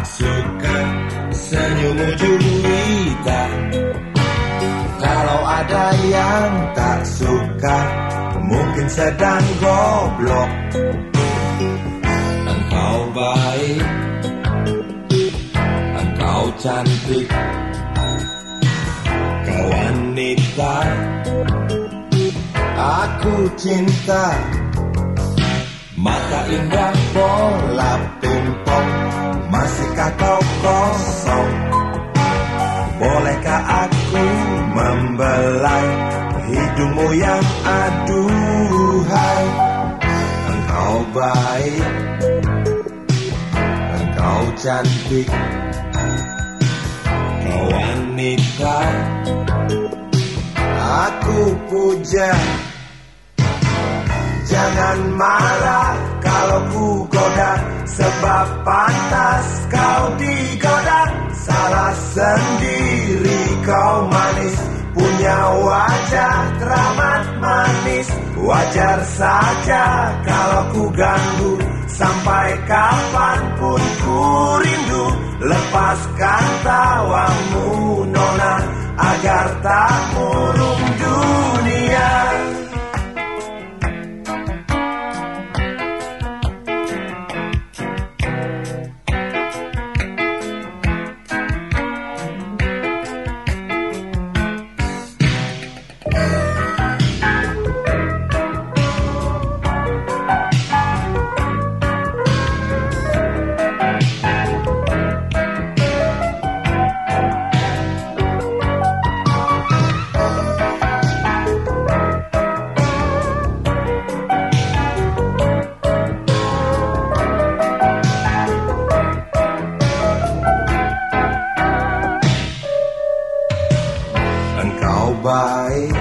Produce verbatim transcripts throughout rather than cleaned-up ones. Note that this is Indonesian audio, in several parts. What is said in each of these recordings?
tak suka senyummu juwita. Kalau ada yang tak suka, mungkin sedang goblok. Engkau baik, engkau cantik, kau wanita aku cinta. Mata indah bola pimpong, masihkah kau kosong? Bolehkah aku membelai hidungmu yang aduhai? Engkau baik, engkau cantik, kau wanita aku puja. Jangan marah kalau ku goda, sebab pantas kau digoda. Salah sendiri kau manis, punya wajah teramat manis. Wajar saja kalau ku ganggu, sampai kapanpun ku rindu. Lepaskan tawamu nona, agar tak murung dunia. Engkau baik,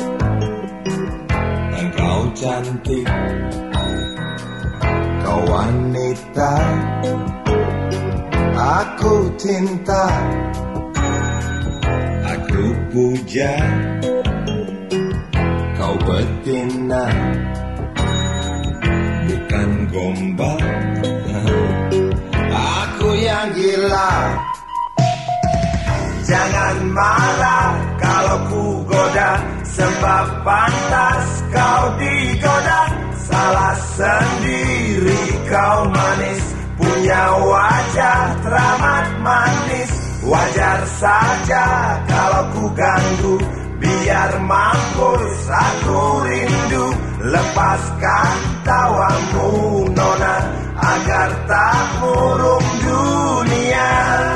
engkau cantik, kau wanita aku cinta. Aku puja kau betina, bukan gombal. Aku yang gila. Jangan marah kalau ku goda, sebab pantas kau digoda. Salah sendiri kau manis, punya wajah teramat manis. Wajar saja kalau ku ganggu, biar mampus aku rindu. Lepaskan tawamu nona, agar tak murung dunia.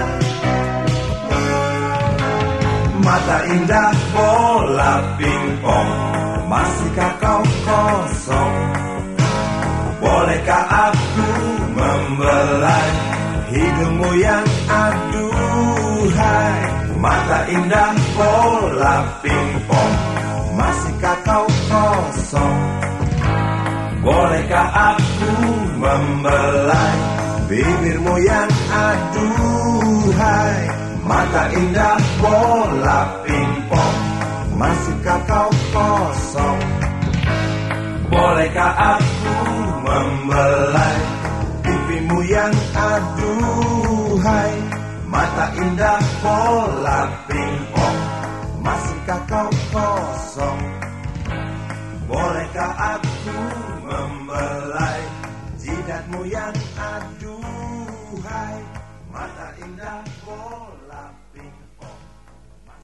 Mata indah bola pingpong, masihkah kau kosong? Bolehkah aku membelai hidungmu yang aduhai? Mata indah bola pingpong, masihkah kau kosong? Bolehkah aku membelai bibirmu yang aduhai? Mata indah bola pingpong, masihkah kau kosong? Bolehkah aku membelai pipimu yang aduhai? Mata indah bola pingpong, masihkah kau kosong? Bolehkah aku membelai jidatmu yang aduhai?